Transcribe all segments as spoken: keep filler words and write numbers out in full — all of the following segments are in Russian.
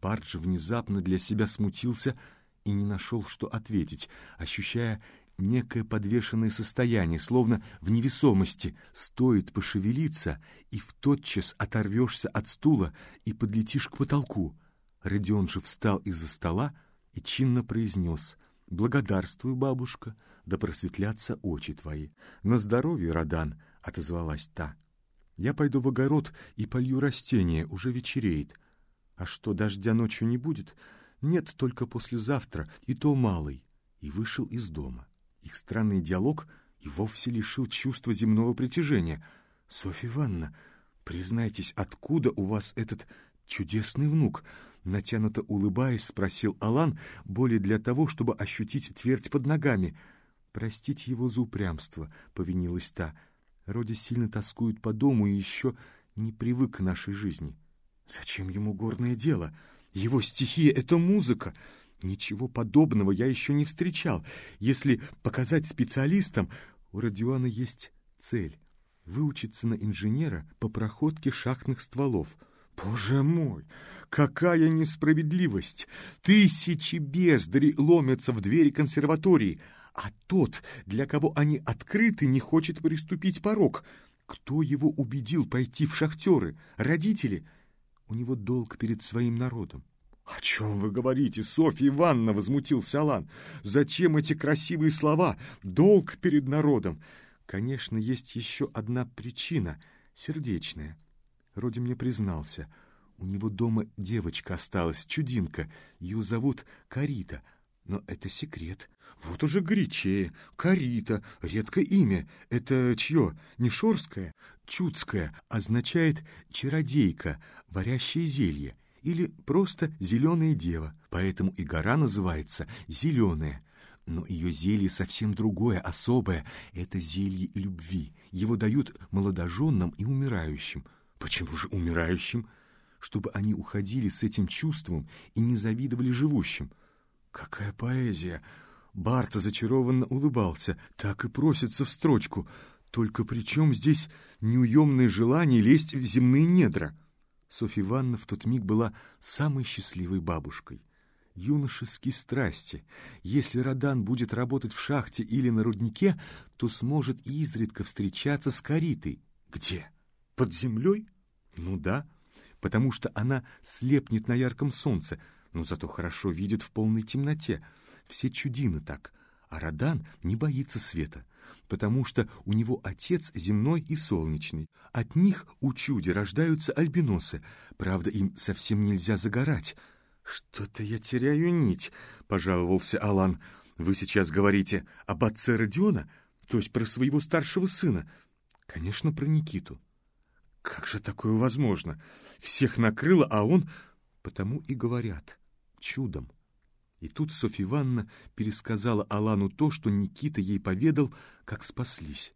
Барт же внезапно для себя смутился и не нашел, что ответить, ощущая некое подвешенное состояние, словно в невесомости. Стоит пошевелиться, и в тотчас оторвешься от стула и подлетишь к потолку. Родион же встал из-за стола и чинно произнес: «Благодарствую, бабушка, да просветлятся очи твои». «На здоровье, Родан», — отозвалась та. «Я пойду в огород и полью растения, уже вечереет». «А что, дождя ночью не будет?» «Нет, только послезавтра, и то малый». И вышел из дома. Их странный диалог и вовсе лишил чувства земного притяжения. «Софья Ивановна, признайтесь, откуда у вас этот чудесный внук?» Натянуто улыбаясь, спросил Алан, более для того, чтобы ощутить твердь под ногами. «Простите его за упрямство», — повинилась та. «Роди сильно тоскует по дому и еще не привык к нашей жизни». «Зачем ему горное дело? Его стихия — это музыка. Ничего подобного я еще не встречал. Если показать специалистам, у Родиона есть цель — выучиться на инженера по проходке шахтных стволов». «Боже мой, какая несправедливость! Тысячи бездарей ломятся в двери консерватории, а тот, для кого они открыты, не хочет приступить порог. Кто его убедил пойти в шахтеры? Родители? У него долг перед своим народом». «О чем вы говорите, Софья Ивановна?» — возмутился Алан. «Зачем эти красивые слова? Долг перед народом!» «Конечно, есть еще одна причина, сердечная. Роди мне признался. У него дома девочка осталась, чудинка. Ее зовут Карита. Но это секрет». «Вот уже горячее. Карита. Редкое имя. Это чье? Не Шорское?» «Чудское означает чародейка, варящее зелье. Или просто зеленая дева. Поэтому и гора называется Зеленая. Но ее зелье совсем другое, особое. Это зелье любви. Его дают молодоженам и умирающим». «Почему же умирающим?» «Чтобы они уходили с этим чувством и не завидовали живущим». «Какая поэзия!» Барт зачарованно улыбался. «Так и просится в строчку. Только при чем здесь неуемное желание лезть в земные недра?» Софья Ивановна в тот миг была самой счастливой бабушкой. Юношеские страсти. Если Родан будет работать в шахте или на руднике, то сможет изредка встречаться с Каритой. Где? Под землей? Ну да, потому что она слепнет на ярком солнце, но зато хорошо видит в полной темноте. Все чудины так. А Родан не боится света, потому что у него отец земной и солнечный. От них у чуди рождаются альбиносы. Правда, им совсем нельзя загорать. «Что-то я теряю нить», — пожаловался Алан. «Вы сейчас говорите об отце Родиона, то есть про своего старшего сына?» «Конечно, про Никиту». «Как же такое возможно? Всех накрыло, а он...» «Потому и говорят. Чудом». И тут Софья Ивановна пересказала Алану то, что Никита ей поведал, как спаслись.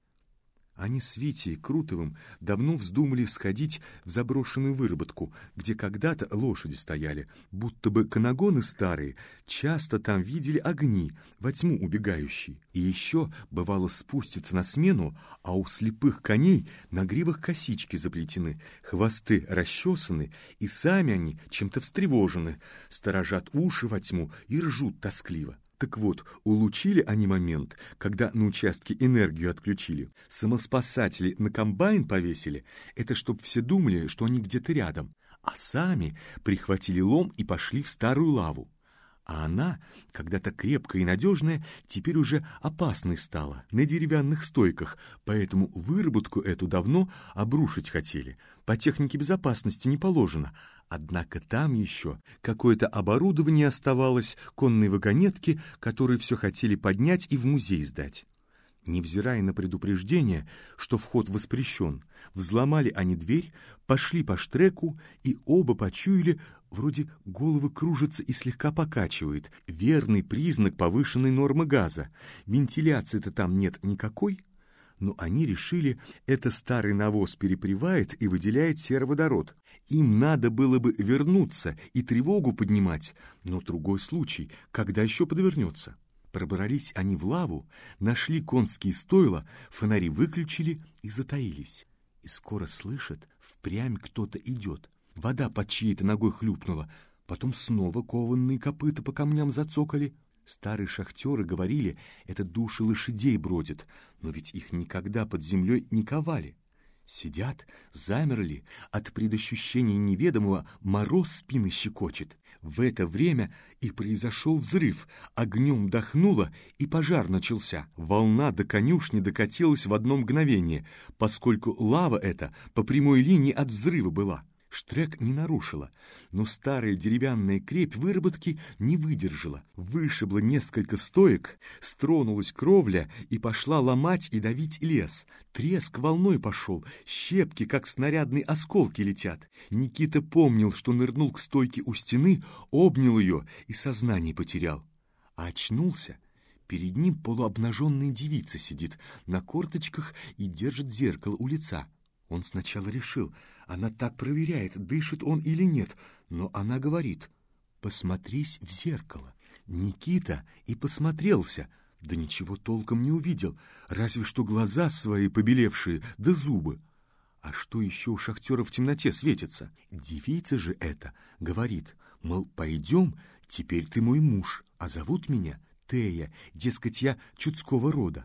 Они с Витей Крутовым давно вздумали сходить в заброшенную выработку, где когда-то лошади стояли, будто бы канагоны старые, часто там видели огни, во тьму убегающие. И еще, бывало, спуститься на смену, а у слепых коней на гривах косички заплетены, хвосты расчесаны, и сами они чем-то встревожены, сторожат уши во тьму и ржут тоскливо. Так вот, улучили они момент, когда на участке энергию отключили. Самоспасатели на комбайн повесили, это чтоб все думали, что они где-то рядом, а сами прихватили лом и пошли в старую лаву. А она, когда-то крепкая и надежная, теперь уже опасной стала, на деревянных стойках, поэтому выработку эту давно обрушить хотели. По технике безопасности не положено. Однако там еще какое-то оборудование оставалось, конные вагонетки, которые все хотели поднять и в музей сдать. Невзирая на предупреждение, что вход воспрещен, взломали они дверь, пошли по штреку, и оба почуяли, вроде головы кружится и слегка покачивает. Верный признак повышенной нормы газа. Вентиляции-то там нет никакой. Но они решили, это старый навоз перепревает и выделяет сероводород. Им надо было бы вернуться и тревогу поднимать, но другой случай, когда еще подвернется. Пробрались они в лаву, нашли конские стойла, фонари выключили и затаились. И скоро слышат, впрямь кто-то идет. Вода под чьей-то ногой хлюпнула. Потом снова кованные копыта по камням зацокали. Старые шахтеры говорили, это души лошадей бродят, но ведь их никогда под землей не ковали. Сидят, замерли, от предощущения неведомого мороз спины щекочет. В это время и произошел взрыв, огнем дохнуло, и пожар начался. Волна до конюшни докатилась в одно мгновение, поскольку лава эта по прямой линии от взрыва была. Штрек не нарушила, но старая деревянная крепь выработки не выдержала. Вышибло несколько стоек, стронулась кровля и пошла ломать и давить лес. Треск волной пошел, щепки, как снарядные осколки, летят. Никита помнил, что нырнул к стойке у стены, обнял ее и сознание потерял. А очнулся. Перед ним полуобнаженная девица сидит на корточках и держит зеркало у лица. Он сначала решил, она так проверяет, дышит он или нет, но она говорит: «Посмотрись в зеркало». Никита и посмотрелся, да ничего толком не увидел, разве что глаза свои побелевшие, да зубы. А что еще у шахтера в темноте светится? Девица же эта говорит, мол, пойдем, теперь ты мой муж, а зовут меня Тея, дескать, я чудского рода.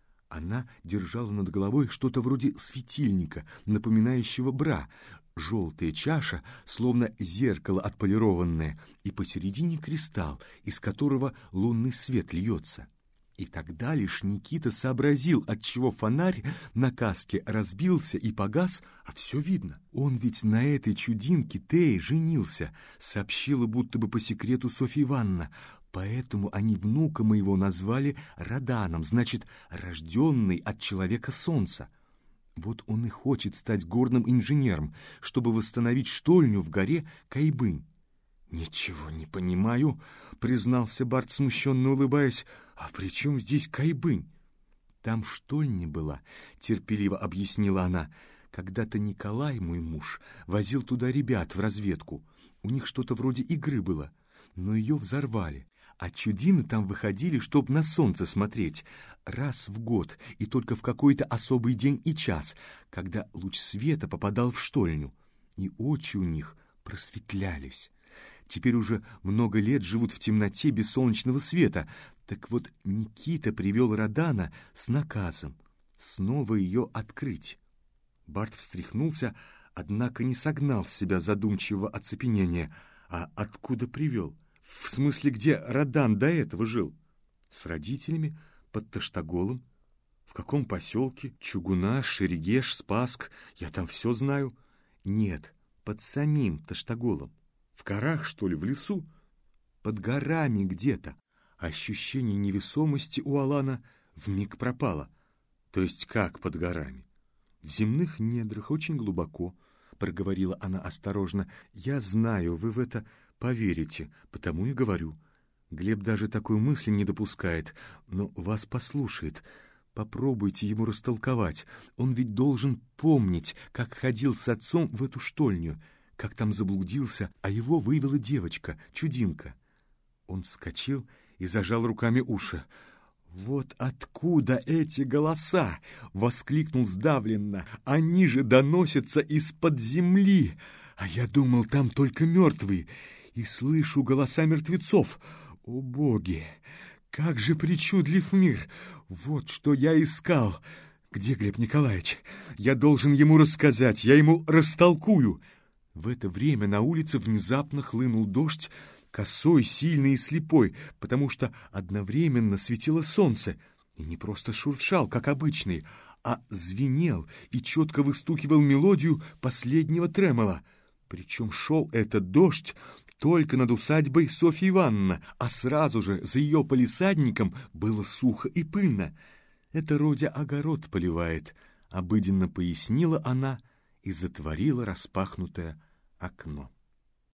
Она держала над головой что-то вроде светильника, напоминающего бра, желтая чаша, словно зеркало отполированное, и посередине кристалл, из которого лунный свет льется. И тогда лишь Никита сообразил, отчего фонарь на каске разбился и погас, а все видно. Он ведь на этой чудинке Тее женился, сообщила будто бы по секрету Софья Ивановна. Поэтому они внука моего назвали Раданом, значит, рожденный от человека солнца. Вот он и хочет стать горным инженером, чтобы восстановить штольню в горе Кайбынь. «Ничего не понимаю», — признался Барт, смущенно улыбаясь. «А при чем здесь Кайбынь?» «Там штольня была», — терпеливо объяснила она. «Когда-то Николай, мой муж, возил туда ребят в разведку. У них что-то вроде игры было, но ее взорвали. А чудины там выходили, чтоб на солнце смотреть, раз в год и только в какой-то особый день и час, когда луч света попадал в штольню. И очи у них просветлялись. Теперь уже много лет живут в темноте без солнечного света. Так вот, Никита привел Радана с наказом снова ее открыть». Барт встряхнулся, однако не согнал с себя задумчивого оцепенения. «А откуда привел? В смысле, где Радан до этого жил? С родителями? Под Таштаголом? В каком поселке? Чугуна, Шерегеш, Спасск? Я там все знаю». «Нет, под самим Таштаголом. В горах, что ли, в лесу?» «Под горами где-то». Ощущение невесомости у Алана вмиг пропало. «То есть как под горами?» «В земных недрах, очень глубоко», — проговорила она осторожно. «Я знаю, вы в это поверите, потому и говорю. Глеб даже такой мысли не допускает, но вас послушает. Попробуйте ему растолковать. Он ведь должен помнить, как ходил с отцом в эту штольню, как там заблудился, а его вывела девочка, чудинка». Он вскочил и зажал руками уши. «Вот откуда эти голоса!» — воскликнул сдавленно. «Они же доносятся из-под земли, а я думал, там только мертвые, и слышу голоса мертвецов. О, боги! Как же причудлив мир! Вот что я искал! Где Глеб Николаевич? Я должен ему рассказать, я ему растолкую!» В это время на улице внезапно хлынул дождь, косой, сильный и слепой, потому что одновременно светило солнце, и не просто шуршал, как обычный, а звенел и четко выстукивал мелодию последнего тремола. Причем шел этот дождь только над усадьбой Софьи Ивановны, а сразу же за ее палисадником было сухо и пыльно. «Это Родя огород поливает», — обыденно пояснила она и затворила распахнутое окно.